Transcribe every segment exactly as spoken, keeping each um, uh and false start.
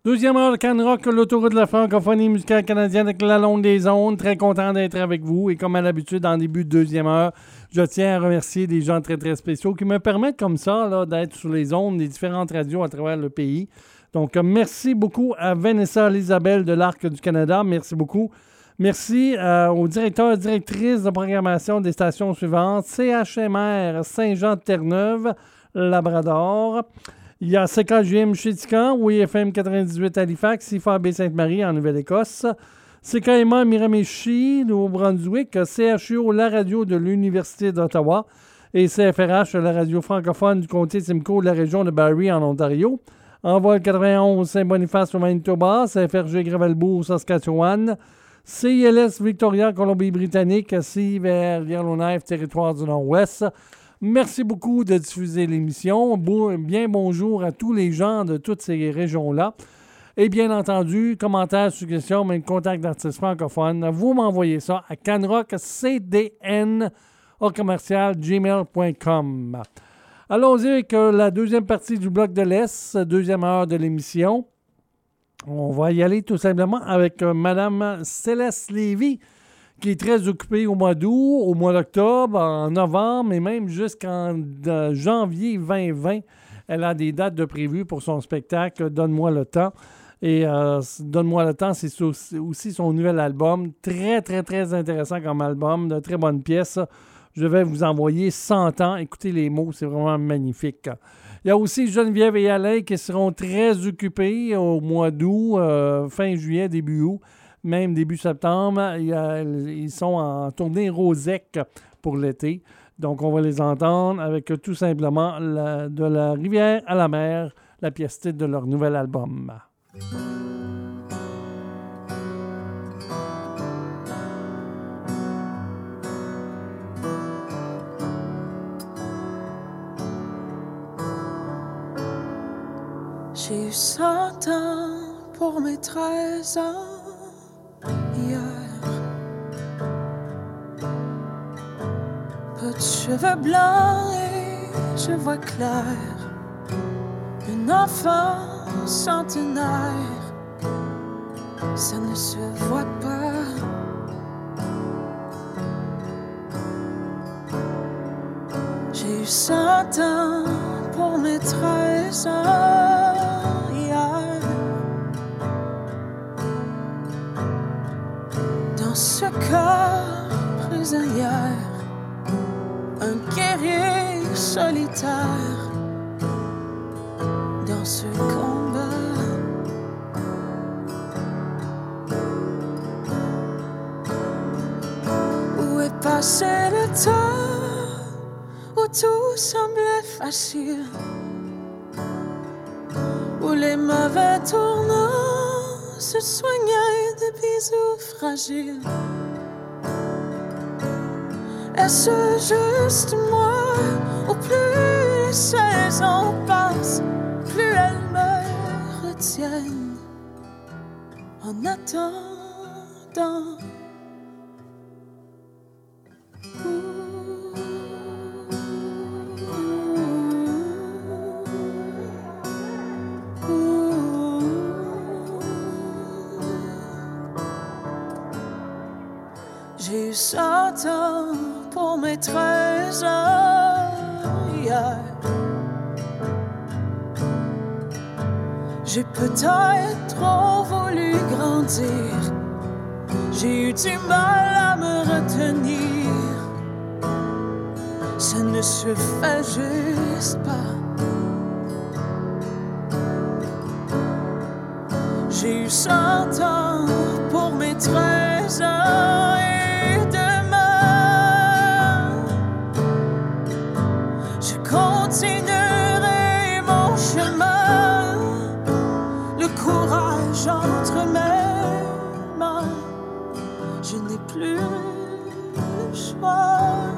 Deuxième heure de Canrock, l'autoroute de la francophonie musicale canadienne avec la longue des ondes. Très content d'être avec vous. Et comme à l'habitude, en début de deuxième heure, je tiens à remercier des gens très, très spéciaux qui me permettent comme ça là, d'être sur les ondes des différentes radios à travers le pays. Donc, merci beaucoup à Vanessa Elisabelle de l'Arc du Canada. Merci beaucoup. Merci euh, aux directeurs et directrices de programmation des stations suivantes. C H M R Saint-Jean-de-Terre-Neuve, Labrador. Il y a C K J M chez Tican, W F M quatre-vingt-dix-huit Halifax, I F A B Sainte-Marie en Nouvelle-Écosse, C K M A Miramichi, Nouveau-Brunswick, C H U O, la radio de l'Université d'Ottawa, et C F R H, la radio francophone du comté de Simcoe de la région de Barrie en Ontario. Envol quatre-vingt-onze Saint-Boniface au Manitoba, C F R G Gravelbourg, Saskatchewan, C I L S Victoria, Colombie-Britannique, C I V R Yellowknife, Territoire du Nord-Ouest. Merci beaucoup de diffuser l'émission. Bon, bien bonjour à tous les gens de toutes ces régions-là. Et bien entendu, commentaires, suggestions, même contact d'artistes francophones, vous m'envoyez ça à canrockcdn au commercial gmail point com. Allons-y avec la deuxième partie du bloc de l'Est, deuxième heure de l'émission. On va y aller tout simplement avec Mme Céleste Lévy, qui est très occupée au mois d'août, au mois d'octobre, en novembre et même jusqu'en euh, janvier vingt vingt. Elle a des dates de prévues pour son spectacle « Donne-moi le temps ». Et euh, « Donne-moi le temps », c'est aussi son nouvel album. Très, très, très intéressant comme album, de très bonnes pièces. Je vais vous envoyer cent ans. Écoutez les mots, c'est vraiment magnifique. Il y a aussi Geneviève et Alain qui seront très occupés au mois d'août, euh, fin juillet, début août. Même début septembre, ils sont en tournée Rosec pour l'été. Donc, on va les entendre avec tout simplement la, de la rivière à la mer, la pièce titre de leur nouvel album. J'ai eu cent ans pour mes treize ans. Hier, peu de cheveux blancs et je vois clair. Un enfant centenaire, ça ne se voit pas. J'ai eu cent ans pour mes treize ans. Hier, dans ce corps prisonnière, un guerrier solitaire dans ce combat. Où est passé le temps où tout semblait facile, où les mauvais tournants se soignaient de bisous fragiles? Est-ce juste moi, ou plus les saisons passent, plus elles me retiennent en attendant? J'ai eu cent ans pour mes treize ans hier. J'ai peut-être trop voulu grandir, j'ai eu du mal à me retenir. Ça ne se fait juste pas. J'ai eu cent ans pour mes treize ans. Et demain, je continuerai mon chemin, le courage entre mes mains. Je n'ai plus le choix.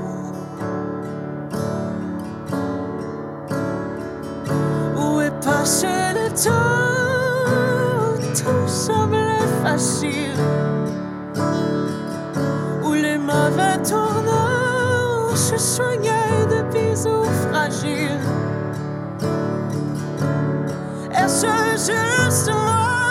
Où est passé le temps où tout semblait facile, où les mauvais tournants se soignaient de bisous fragiles? Est-ce juste moi,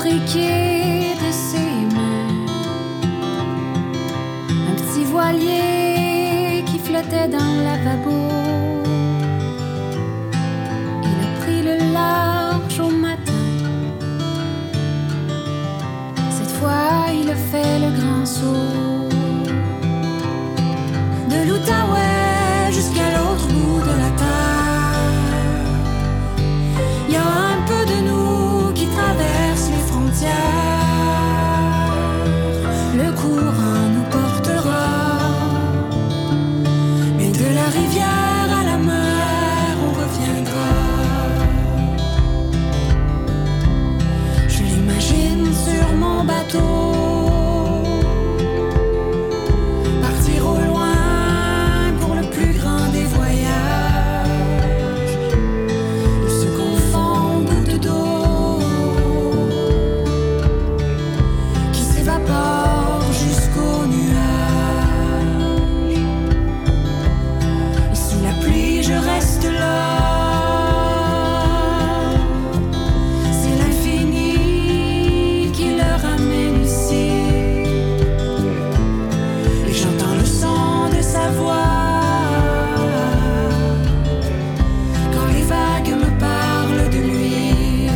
briquet de ses mains, un petit voilier qui flottait dans le lavabo. Il a pris le large au matin. Cette fois, il a fait le grand saut. De l'Outaouais jusqu'à l'autre bout de la terre, il y a un peu de nous qui traverse les frontières. Le courant nous portera, mais de la rivière à la mer on reviendra. Je l'imagine sur mon bateau, partir au loin pour le plus grand des voyages. Il se confond gouttes d'eau qui s'évapore jusqu'aux nuages. Et sous la pluie je reste là. C'est l'infini qui le ramène ici. Et j'entends le son de sa voix quand les vagues me parlent de lui.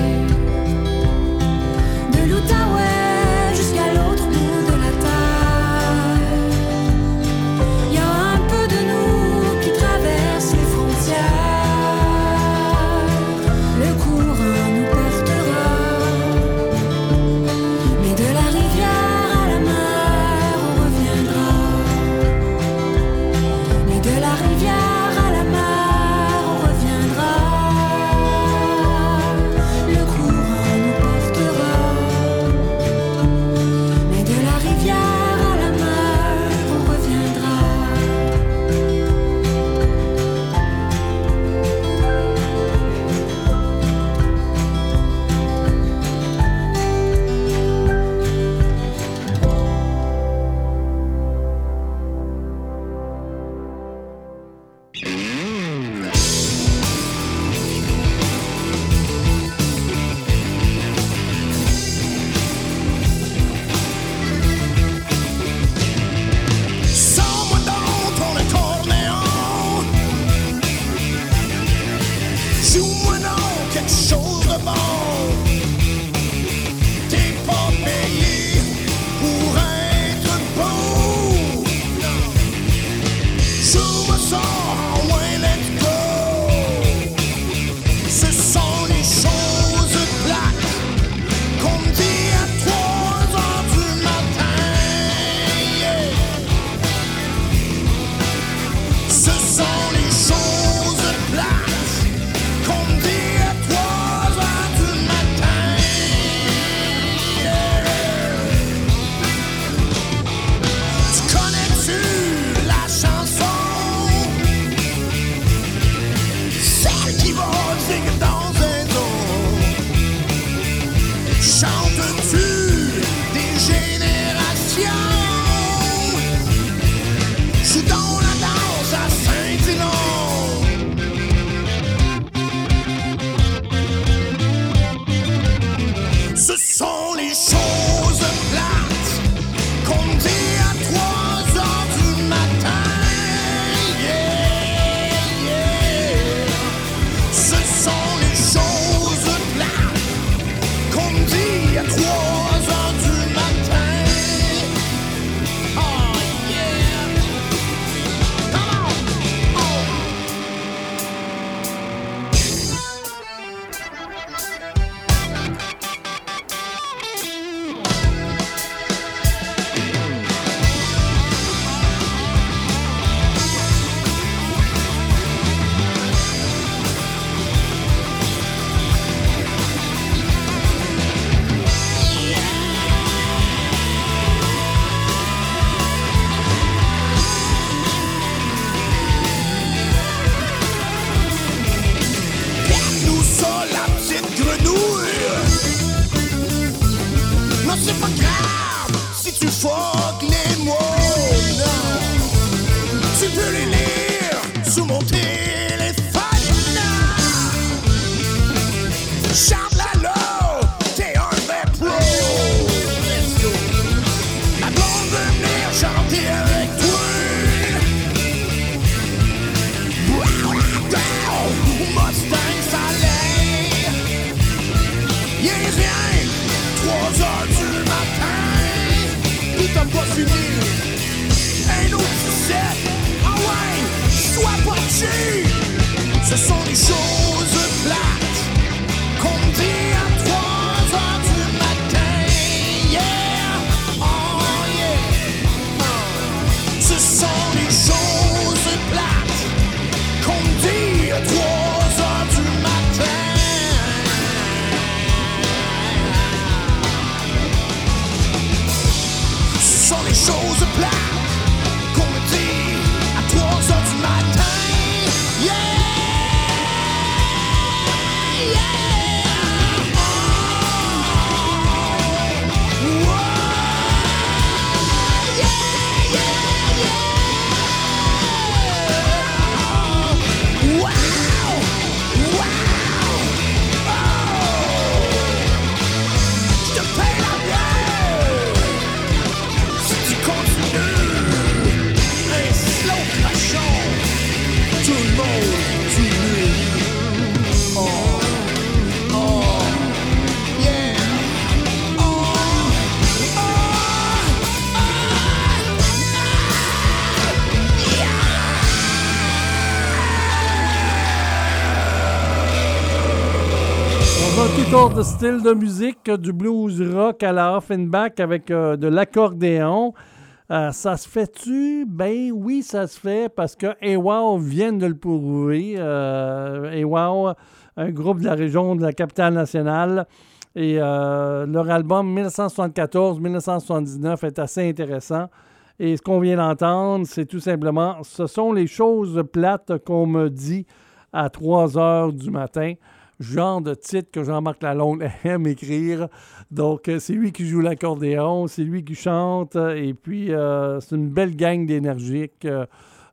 De l'Outaouais jusqu'à l'autre bout de la terre, il y a un peu de nous qui traverse les frontières. Le courant nous portera, mais de la rivière à la mer on reviendra. Mais de la rivière à la mer on reviendra. Le courant nous portera, mais de la rivière à la mer on reviendra. Sors-moi dans ton accordéon, joue-moi dans quelque chose de bon. T'es pas payé pour être beau. Joue-moi ça, ouais, let's go. Ce sont les choses plates qu'on me dit à trois heures du matin. Yeah. Ce sont les choses plates qu'on me dit à trois tout autre style de musique, du blues rock à la Offenbach avec euh, de l'accordéon. Euh, ça se fait-tu? Ben oui, ça se fait parce que AWOW viennent de le prouver. Euh, AWOW, un groupe de la région de la capitale nationale. Et euh, leur album dix-neuf soixante-quatorze dix-neuf soixante-dix-neuf est assez intéressant. Et ce qu'on vient d'entendre, c'est tout simplement, ce sont les choses plates qu'on me dit à trois heures du matin. Genre de titre que Jean-Marc Lalonde aime écrire. Donc, c'est lui qui joue l'accordéon, c'est lui qui chante, et puis euh, c'est une belle gang d'énergiques. Euh,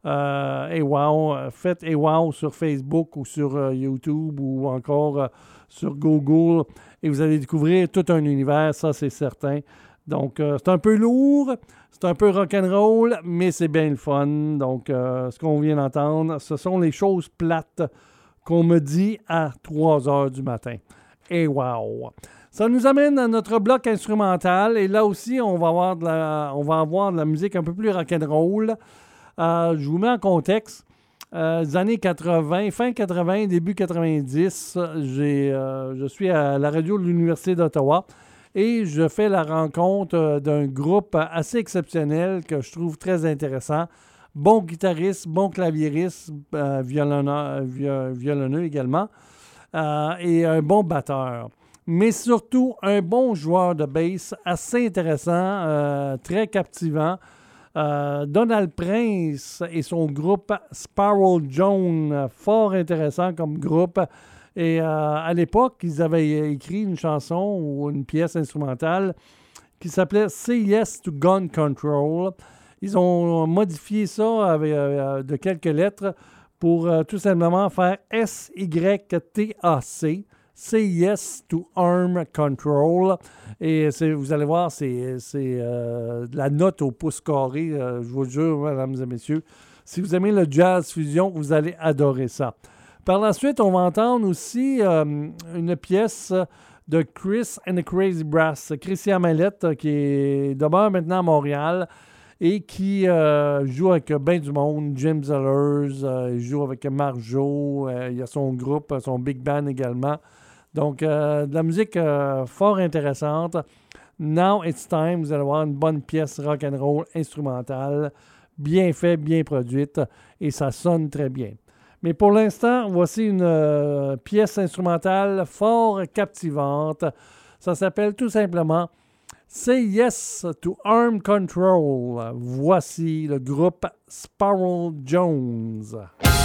euh, et wow, faites et wow sur Facebook ou sur euh, YouTube ou encore euh, sur Google, et vous allez découvrir tout un univers, ça c'est certain. Donc, euh, c'est un peu lourd, c'est un peu rock'n'roll, mais c'est bien le fun. Donc, euh, ce qu'on vient d'entendre, ce sont les choses plates qu'on me dit à trois heures du matin. Et wow! Ça nous amène à notre bloc instrumental. Et là aussi, on va avoir de la, on va avoir de la musique un peu plus rock'n'roll. Euh, je vous mets en contexte. Euh, les années quatre-vingts, fin quatre-vingts, début quatre-vingt-dix, j'ai, euh, je suis à la radio de l'Université d'Ottawa et je fais la rencontre d'un groupe assez exceptionnel que je trouve très intéressant. Bon guitariste, bon claviériste, euh, violonneur, viol, violonneux également, euh, et un bon batteur. Mais surtout, un bon joueur de bass assez intéressant, euh, très captivant. Euh, Donald Prince et son groupe Sparrow Jones, fort intéressant comme groupe. Et euh, à l'époque, ils avaient écrit une chanson ou une pièce instrumentale qui s'appelait « Say Yes to Gun Control ». Ils ont modifié ça avec, euh, de quelques lettres pour euh, tout simplement faire S Y T A C, Say Yes to Arm Control. Et c'est, vous allez voir, c'est, c'est euh, de la note au pouce carré, euh, je vous le jure, mesdames et messieurs. Si vous aimez le jazz fusion, vous allez adorer ça. Par la suite, on va entendre aussi euh, une pièce de Chris and the Crazy Brass, Christian Mallette, qui est, demeure maintenant à Montréal, et qui euh, joue avec bien du monde, James Zellers, euh, il joue avec Marjo, euh, il y a son groupe, son big band également. Donc, euh, de la musique euh, fort intéressante. Now It's Time, vous allez voir une bonne pièce rock'n'roll instrumentale, bien faite, bien produite, et ça sonne très bien. Mais pour l'instant, voici une euh, pièce instrumentale fort captivante. Ça s'appelle tout simplement Say Yes to Arm Control. Voici le groupe Sparrow Jones.